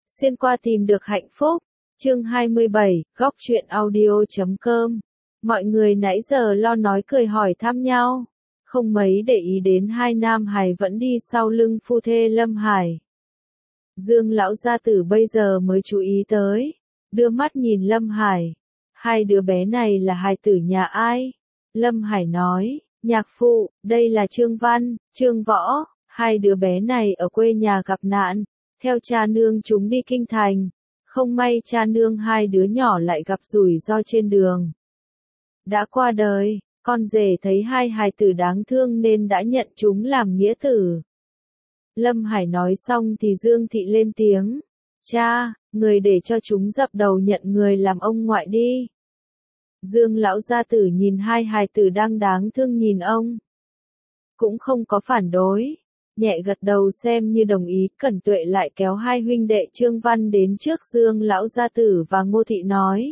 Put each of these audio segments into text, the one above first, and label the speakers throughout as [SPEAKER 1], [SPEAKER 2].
[SPEAKER 1] Xuyên qua tìm được hạnh phúc. Chương 27, góc truyện audio.com. Mọi người nãy giờ lo nói cười hỏi thăm nhau, không mấy để ý đến hai nam hài vẫn đi sau lưng phu thê Lâm Hải. Dương lão gia tử bây giờ mới chú ý tới, đưa mắt nhìn Lâm Hải. Hai đứa bé này là hài tử nhà ai? Lâm Hải nói, nhạc phụ, đây là Trương Văn, Trương Võ, hai đứa bé này ở quê nhà gặp nạn, theo cha nương chúng đi kinh thành. Không may cha nương hai đứa nhỏ lại gặp rủi ro trên đường. Đã qua đời, con rể thấy hai hài tử đáng thương nên đã nhận chúng làm nghĩa tử. Lâm Hải nói xong thì Dương Thị lên tiếng. Cha, người để cho chúng dập đầu nhận người làm ông ngoại đi. Dương lão gia tử nhìn hai hài tử đang đáng thương nhìn ông, cũng không có phản đối, nhẹ gật đầu xem như đồng ý. Cẩn Tuệ lại kéo hai huynh đệ Trương Văn đến trước Dương lão gia tử và Ngô Thị nói.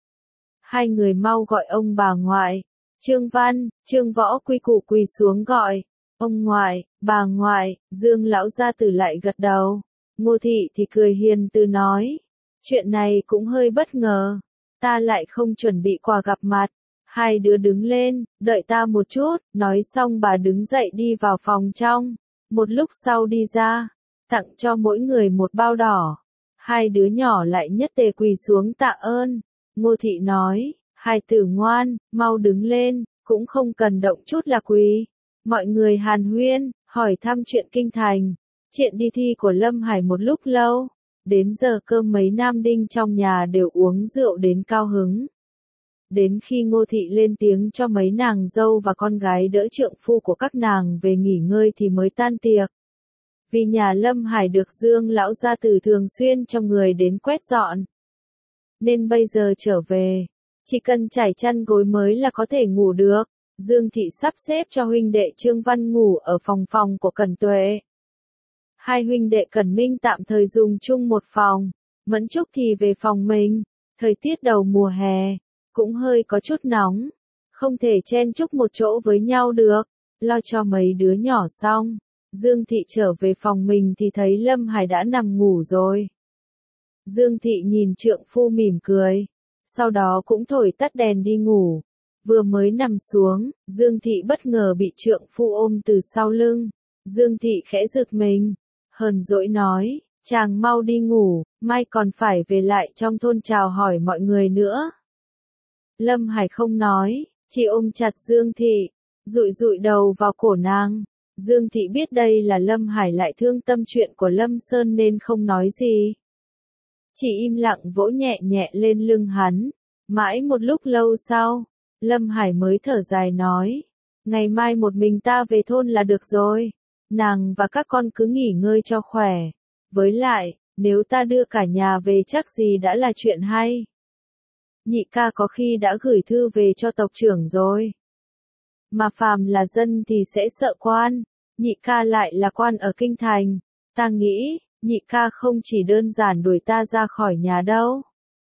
[SPEAKER 1] Hai người mau gọi ông bà ngoại. Trương Văn, Trương Võ quy củ quỳ xuống gọi. Ông ngoại, bà ngoại. Dương lão gia tử lại gật đầu. Ngô Thị thì cười hiền từ nói. Chuyện này cũng hơi bất ngờ. Ta lại không chuẩn bị quà gặp mặt. Hai đứa đứng lên, đợi ta một chút. Nói xong bà đứng dậy đi vào phòng trong. Một lúc sau đi ra, tặng cho mỗi người một bao đỏ. Hai đứa nhỏ lại nhất tề quỳ xuống tạ ơn. Ngô Thị nói, hai tử ngoan, mau đứng lên, cũng không cần động chút là quỳ. Mọi người hàn huyên, hỏi thăm chuyện kinh thành, chuyện đi thi của Lâm Hải một lúc lâu. Đến giờ cơm mấy nam đinh trong nhà đều uống rượu đến cao hứng. Đến khi Ngô Thị lên tiếng cho mấy nàng dâu và con gái đỡ trượng phu của các nàng về nghỉ ngơi thì mới tan tiệc. Vì nhà Lâm Hải được Dương lão gia tử thường xuyên cho người đến quét dọn, nên bây giờ trở về, chỉ cần trải chăn gối mới là có thể ngủ được. Dương Thị sắp xếp cho huynh đệ Trương Văn ngủ ở phòng của Cẩn Tuệ. Hai huynh đệ Cẩn Minh tạm thời dùng chung một phòng, Mẫn Trúc thì về phòng mình. Thời tiết đầu mùa hè cũng hơi có chút nóng, không thể chen chúc một chỗ với nhau được. Lo cho mấy đứa nhỏ xong, Dương Thị trở về phòng mình thì thấy Lâm Hải đã nằm ngủ rồi. Dương Thị nhìn trượng phu mỉm cười, sau đó cũng thổi tắt đèn đi ngủ. Vừa mới nằm xuống, Dương Thị bất ngờ bị trượng phu ôm từ sau lưng. Dương Thị khẽ giật mình, hờn dỗi nói, chàng mau đi ngủ, mai còn phải về lại trong thôn chào hỏi mọi người nữa. Lâm Hải không nói, chỉ ôm chặt Dương Thị, dụi dụi đầu vào cổ nàng. Dương Thị biết đây là Lâm Hải lại thương tâm chuyện của Lâm Sơn nên không nói gì, chỉ im lặng vỗ nhẹ nhẹ lên lưng hắn. Mãi một lúc lâu sau, Lâm Hải mới thở dài nói, ngày mai một mình ta về thôn là được rồi, nàng và các con cứ nghỉ ngơi cho khỏe. Với lại, nếu ta đưa cả nhà về chắc gì đã là chuyện hay. Nhị ca có khi đã gửi thư về cho tộc trưởng rồi. Mà phàm là dân thì sẽ sợ quan, nhị ca lại là quan ở kinh thành. Ta nghĩ, nhị ca không chỉ đơn giản đuổi ta ra khỏi nhà đâu,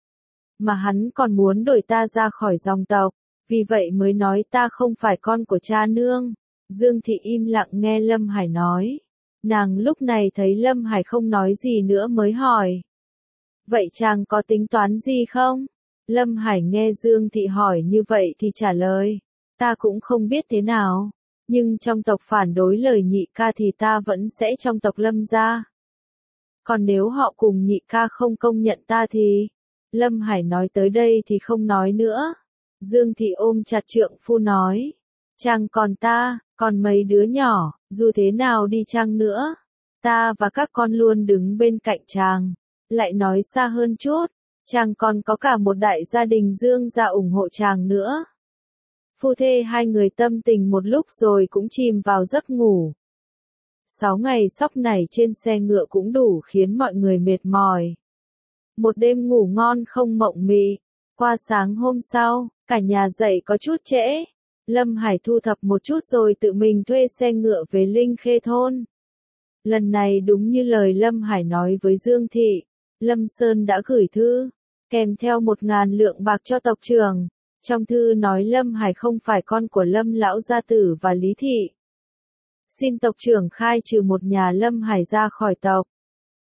[SPEAKER 1] mà hắn còn muốn đuổi ta ra khỏi dòng tộc, vì vậy mới nói ta không phải con của cha nương. Dương Thị im lặng nghe Lâm Hải nói. Nàng lúc này thấy Lâm Hải không nói gì nữa mới hỏi. Vậy chàng có tính toán gì không? Lâm Hải nghe Dương Thị hỏi như vậy thì trả lời. Ta cũng không biết thế nào, nhưng trong tộc phản đối lời nhị ca thì ta vẫn sẽ trong tộc Lâm gia. Còn nếu họ cùng nhị ca không công nhận ta thì... Lâm Hải nói tới đây thì không nói nữa. Dương Thị ôm chặt trượng phu nói. Chàng còn ta, còn mấy đứa nhỏ, dù thế nào đi chăng nữa, ta và các con luôn đứng bên cạnh chàng. Lại nói xa hơn chút, chàng còn có cả một đại gia đình Dương gia ủng hộ chàng nữa. Phu thê hai người tâm tình một lúc rồi cũng chìm vào giấc ngủ. 6 ngày sóc nảy trên xe ngựa cũng đủ khiến mọi người mệt mỏi. Một đêm ngủ ngon không mộng mị. Qua sáng hôm sau, cả nhà dậy có chút trễ. Lâm Hải thu thập một chút rồi tự mình thuê xe ngựa về Linh Khê thôn. Lần này đúng như lời Lâm Hải nói với Dương Thị, Lâm Sơn đã gửi thư, kèm theo 1.000 lượng bạc cho tộc trưởng. Trong thư nói Lâm Hải không phải con của Lâm lão gia tử và Lý Thị. Xin tộc trưởng khai trừ một nhà Lâm Hải ra khỏi tộc.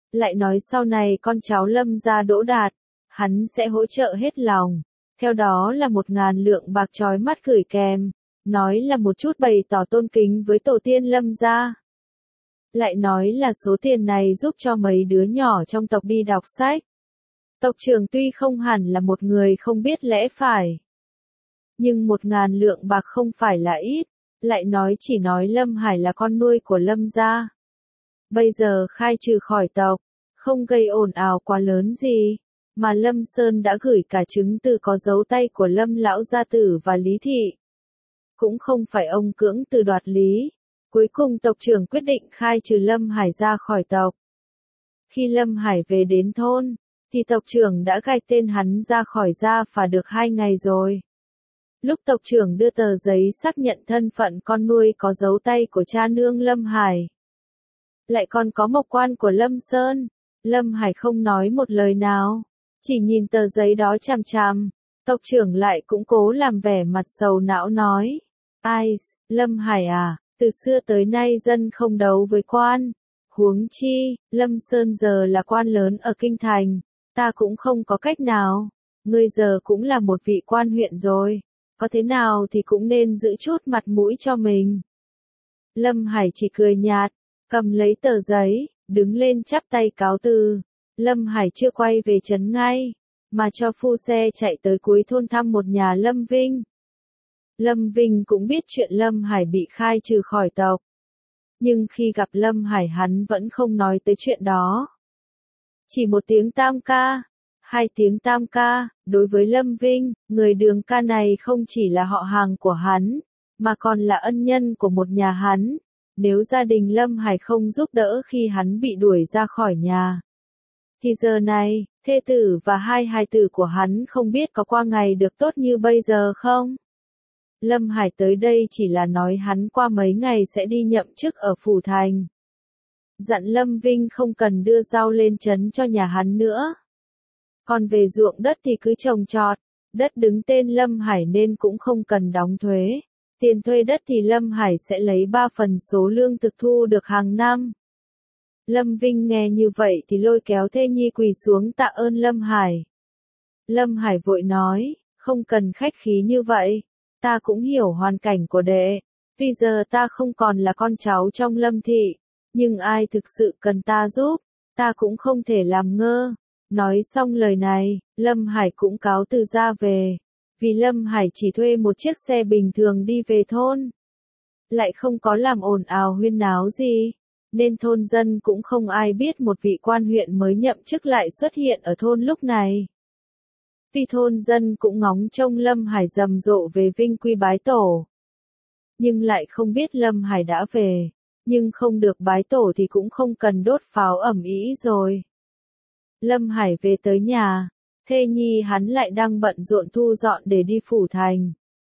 [SPEAKER 1] Lại nói sau này con cháu Lâm gia đỗ đạt, hắn sẽ hỗ trợ hết lòng. Theo đó là 1.000 lượng bạc trói mắt gửi kèm, nói là một chút bày tỏ tôn kính với tổ tiên Lâm gia. Lại nói là số tiền này giúp cho mấy đứa nhỏ trong tộc đi đọc sách. Tộc trưởng tuy không hẳn là một người không biết lẽ phải, nhưng 1.000 lượng bạc không phải là ít. Lại nói chỉ nói Lâm Hải là con nuôi của Lâm gia. Bây giờ khai trừ khỏi tộc, không gây ồn ào quá lớn gì, mà Lâm Sơn đã gửi cả chứng từ có dấu tay của Lâm lão gia tử và Lý thị. Cũng không phải ông cưỡng từ đoạt lý. Cuối cùng tộc trưởng quyết định khai trừ Lâm Hải ra khỏi tộc. Khi Lâm Hải về đến thôn, thì tộc trưởng đã gạch tên hắn ra khỏi gia phả được 2 ngày rồi. Lúc tộc trưởng đưa tờ giấy xác nhận thân phận con nuôi có dấu tay của cha nương Lâm Hải, lại còn có mộc quan của Lâm Sơn, Lâm Hải không nói một lời nào, chỉ nhìn tờ giấy đó chằm chằm. Tộc trưởng lại cũng cố làm vẻ mặt sầu não nói: Ai, Lâm Hải à, từ xưa tới nay dân không đấu với quan. Huống chi, Lâm Sơn giờ là quan lớn ở Kinh Thành, ta cũng không có cách nào. Ngươi giờ cũng là một vị quan huyện rồi, có thế nào thì cũng nên giữ chút mặt mũi cho mình. Lâm Hải chỉ cười nhạt, cầm lấy tờ giấy, đứng lên chắp tay cáo từ. Lâm Hải chưa quay về trấn ngay, mà cho phu xe chạy tới cuối thôn thăm một nhà Lâm Vinh. Lâm Vinh cũng biết chuyện Lâm Hải bị khai trừ khỏi tộc. Nhưng khi gặp Lâm Hải hắn vẫn không nói tới chuyện đó. Chỉ một tiếng tam ca, 2 tiếng tam ca, đối với Lâm Vinh, người Đường ca này không chỉ là họ hàng của hắn, mà còn là ân nhân của một nhà hắn. Nếu gia đình Lâm Hải không giúp đỡ khi hắn bị đuổi ra khỏi nhà, thì giờ này, thê tử và 2 hài tử của hắn không biết có qua ngày được tốt như bây giờ không? Lâm Hải tới đây chỉ là nói hắn qua mấy ngày sẽ đi nhậm chức ở Phủ Thành. Dặn Lâm Vinh không cần đưa rau lên trấn cho nhà hắn nữa. Còn về ruộng đất thì cứ trồng trọt, đất đứng tên Lâm Hải nên cũng không cần đóng thuế. Tiền thuê đất thì Lâm Hải sẽ lấy 3 phần số lương thực thu được hàng năm. Lâm Vinh nghe như vậy thì lôi kéo thê nhi quỳ xuống tạ ơn Lâm Hải. Lâm Hải vội nói, không cần khách khí như vậy, ta cũng hiểu hoàn cảnh của đệ. Tuy giờ ta không còn là con cháu trong Lâm thị, nhưng ai thực sự cần ta giúp, ta cũng không thể làm ngơ. Nói xong lời này, Lâm Hải cũng cáo từ ra về. Vì Lâm Hải chỉ thuê một chiếc xe bình thường đi về thôn, lại không có làm ồn ào huyên náo gì, nên thôn dân cũng không ai biết một vị quan huyện mới nhậm chức lại xuất hiện ở thôn lúc này. Vì thôn dân cũng ngóng trông Lâm Hải rầm rộ về Vinh quy bái tổ, nhưng lại không biết Lâm Hải đã về, nhưng không được bái tổ thì cũng không cần đốt pháo ầm ĩ rồi. Lâm Hải về tới nhà, thê nhi hắn lại đang bận rộn thu dọn để đi Phủ Thành.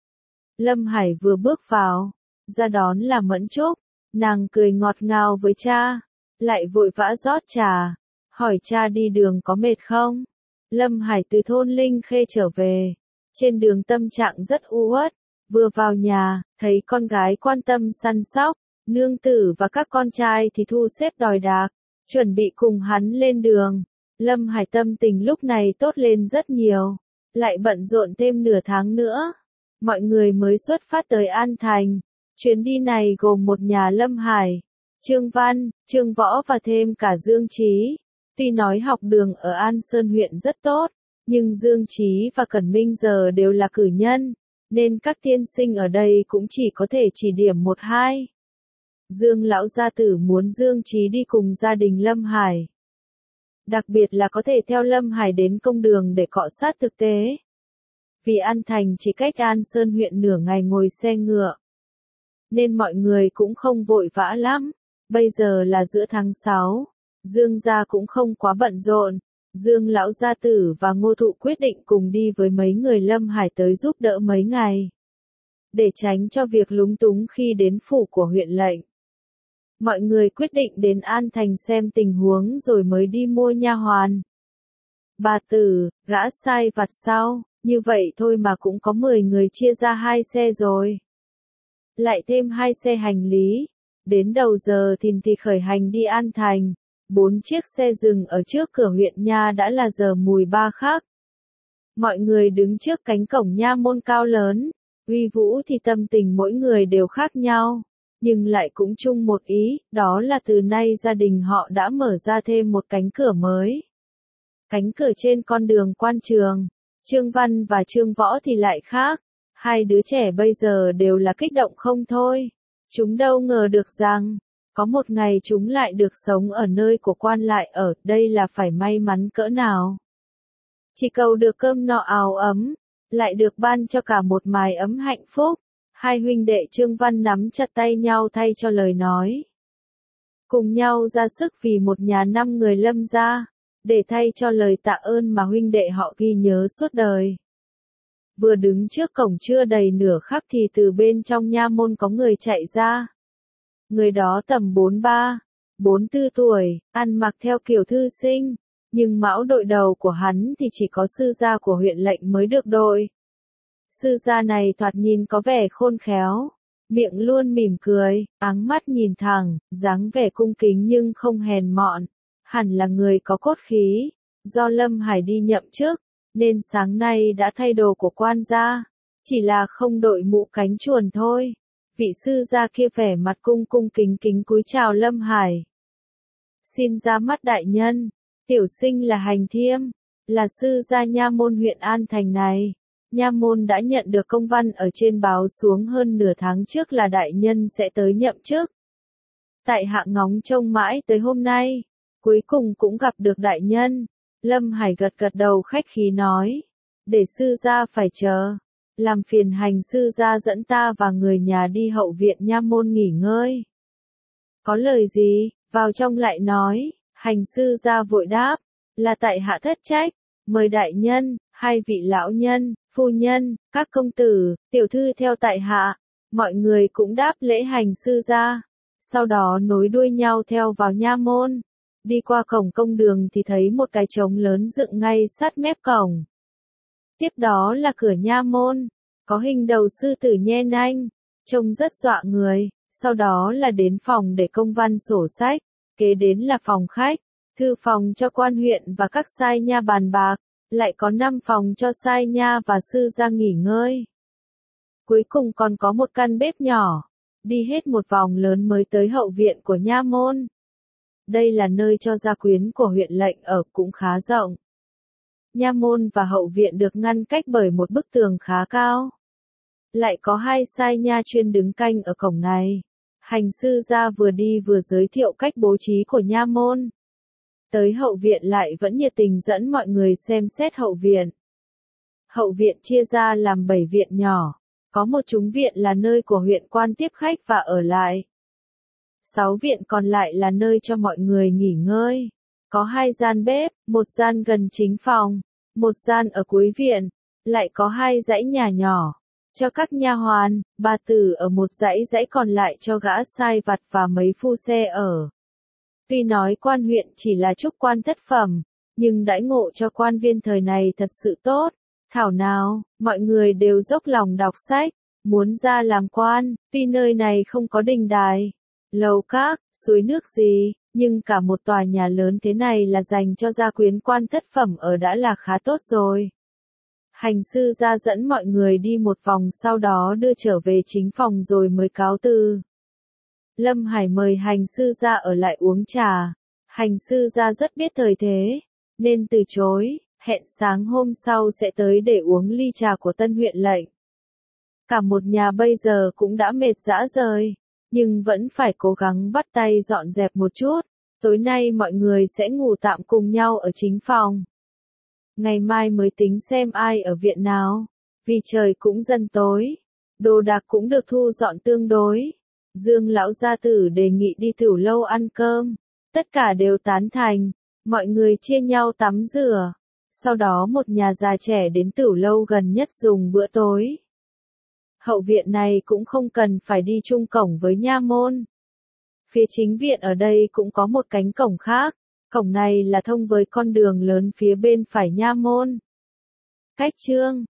[SPEAKER 1] Lâm Hải vừa bước vào, ra đón là Mẫn Trúc, nàng cười ngọt ngào với cha, lại vội vã rót trà, hỏi cha đi đường có mệt không? Lâm Hải từ thôn Linh Khê trở về, trên đường tâm trạng rất u uất, vừa vào nhà, thấy con gái quan tâm săn sóc, nương tử và các con trai thì thu xếp đòi đạc, chuẩn bị cùng hắn lên đường. Lâm Hải tâm tình lúc này tốt lên rất nhiều, lại bận rộn thêm nửa tháng nữa. Mọi người mới xuất phát tới An Thành. Chuyến đi này gồm một nhà Lâm Hải, Trương Văn, Trương Võ và thêm cả Dương Chí. Tuy nói học đường ở An Sơn huyện rất tốt, nhưng Dương Chí và Cẩn Minh giờ đều là cử nhân, nên các tiên sinh ở đây cũng chỉ có thể chỉ điểm 1-2. Dương lão gia tử muốn Dương Chí đi cùng gia đình Lâm Hải. Đặc biệt là có thể theo Lâm Hải đến công đường để cọ sát thực tế. Vì An Thành chỉ cách An Sơn huyện nửa ngày ngồi xe ngựa, nên mọi người cũng không vội vã lắm. Bây giờ là giữa tháng 6, Dương gia cũng không quá bận rộn. Dương lão gia tử và Ngô Thụ quyết định cùng đi với mấy người Lâm Hải tới giúp đỡ mấy ngày, để tránh cho việc lúng túng khi đến phủ của huyện lệnh. Mọi người quyết định đến An Thành xem tình huống rồi mới đi mua nha hoàn. Bà tử, gã sai vặt sau, như vậy thôi mà cũng có 10 người chia ra 2 xe rồi. Lại thêm 2 xe hành lý. Đến đầu giờ thì khởi hành đi An Thành. 4 chiếc xe dừng ở trước cửa huyện nha đã là giờ mùi ba khắc. Mọi người đứng trước cánh cổng nha môn cao lớn, uy vũ thì tâm tình mỗi người đều khác nhau, nhưng lại cũng chung một ý, đó là từ nay gia đình họ đã mở ra thêm một cánh cửa mới. Cánh cửa trên con đường quan trường. Trương Văn và Trương Võ thì lại khác. Hai đứa trẻ bây giờ đều là kích động không thôi. Chúng đâu ngờ được rằng, có một ngày chúng lại được sống ở nơi của quan lại ở, đây là phải may mắn cỡ nào. Chỉ cầu được cơm no áo ấm, lại được ban cho cả một mái ấm hạnh phúc. Hai huynh đệ Trương Văn nắm chặt tay nhau thay cho lời nói. Cùng nhau ra sức vì một nhà 5 người Lâm gia, để thay cho lời tạ ơn mà huynh đệ họ ghi nhớ suốt đời. Vừa đứng trước cổng chưa đầy nửa khắc thì từ bên trong nha môn có người chạy ra. Người đó tầm 43, 44 tuổi, ăn mặc theo kiểu thư sinh, nhưng mão đội đầu của hắn thì chỉ có sư gia của huyện lệnh mới được đội. Sư gia này thoạt nhìn có vẻ khôn khéo, miệng luôn mỉm cười, áng mắt nhìn thẳng, dáng vẻ cung kính nhưng không hèn mọn, hẳn là người có cốt khí. Do Lâm Hải đi nhậm chức, nên sáng nay đã thay đồ của quan gia, chỉ là không đội mũ cánh chuồn thôi. Vị sư gia kia vẻ mặt cung cung kính kính cúi chào Lâm Hải. Xin ra mắt đại nhân, tiểu sinh là Hành Thiêm, là sư gia nha môn huyện An Thành này. Nha môn đã nhận được công văn ở trên báo xuống hơn nửa tháng trước là đại nhân sẽ tới nhậm chức. Tại hạ ngóng trông mãi tới hôm nay, cuối cùng cũng gặp được đại nhân. Lâm Hải gật gật đầu khách khí nói, để sư gia phải chờ, làm phiền Hành sư gia dẫn ta và người nhà đi hậu viện nha môn nghỉ ngơi. Có lời gì, vào trong lại nói. Hành sư gia vội đáp, là tại hạ thất trách, mời đại nhân, hai vị lão nhân, phu nhân, các công tử, tiểu thư theo tại hạ. Mọi người cũng đáp lễ hành sư gia, sau đó nối đuôi nhau theo vào nha môn. Đi qua cổng công đường thì thấy một cái trống lớn dựng ngay sát mép cổng. Tiếp đó là cửa nha môn, có hình đầu sư tử nhe nanh, trông rất dọa người. Sau đó là đến phòng để công văn sổ sách, kế đến là phòng khách, thư phòng cho quan huyện và các sai nha bàn bạc, lại có 5 phòng cho sai nha và sư gia nghỉ ngơi. Cuối cùng còn có một căn bếp nhỏ, đi hết một vòng lớn mới tới hậu viện của nha môn. Đây là nơi cho gia quyến của huyện lệnh ở, cũng khá rộng. Nha môn và hậu viện được ngăn cách bởi một bức tường khá cao. Lại có 2 sai nha chuyên đứng canh ở cổng này. Hành sư gia vừa đi vừa giới thiệu cách bố trí của nha môn. Tới hậu viện lại vẫn nhiệt tình dẫn mọi người xem xét hậu viện. Hậu viện chia ra làm 7 viện nhỏ, có một chúng viện là nơi của huyện quan tiếp khách và ở lại. 6 viện còn lại là nơi cho mọi người nghỉ ngơi. Có 2 gian bếp, một gian gần chính phòng, một gian ở cuối viện, lại có 2 dãy nhà nhỏ cho các nha hoàn, bà tử ở một dãy còn lại cho gã sai vặt và mấy phu xe ở. Tuy nói quan huyện chỉ là trúc quan thất phẩm, nhưng đãi ngộ cho quan viên thời này thật sự tốt. Thảo nào, mọi người đều dốc lòng đọc sách, muốn ra làm quan. Tuy nơi này không có đình đài, lầu các, suối nước gì, nhưng cả một tòa nhà lớn thế này là dành cho gia quyến quan thất phẩm ở đã là khá tốt rồi. Hành sư gia dẫn mọi người đi một vòng sau đó đưa trở về chính phòng rồi mới cáo từ. Lâm Hải mời hành sư gia ở lại uống trà. Hành sư gia rất biết thời thế, nên từ chối, hẹn sáng hôm sau sẽ tới để uống ly trà của tân huyện lệnh. Cả một nhà bây giờ cũng đã mệt rã rời, nhưng vẫn phải cố gắng bắt tay dọn dẹp một chút. Tối nay mọi người sẽ ngủ tạm cùng nhau ở chính phòng. Ngày mai mới tính xem ai ở viện nào, vì trời cũng dần tối, đồ đạc cũng được thu dọn tương đối. Dương lão gia tử đề nghị đi Tửu lâu ăn cơm, tất cả đều tán thành, mọi người chia nhau tắm rửa, sau đó một nhà già trẻ đến Tửu lâu gần nhất dùng bữa tối. Hậu viện này cũng không cần phải đi chung cổng với nha môn. Phía chính viện ở đây cũng có một cánh cổng khác, cổng này là thông với con đường lớn phía bên phải nha môn. Cách chương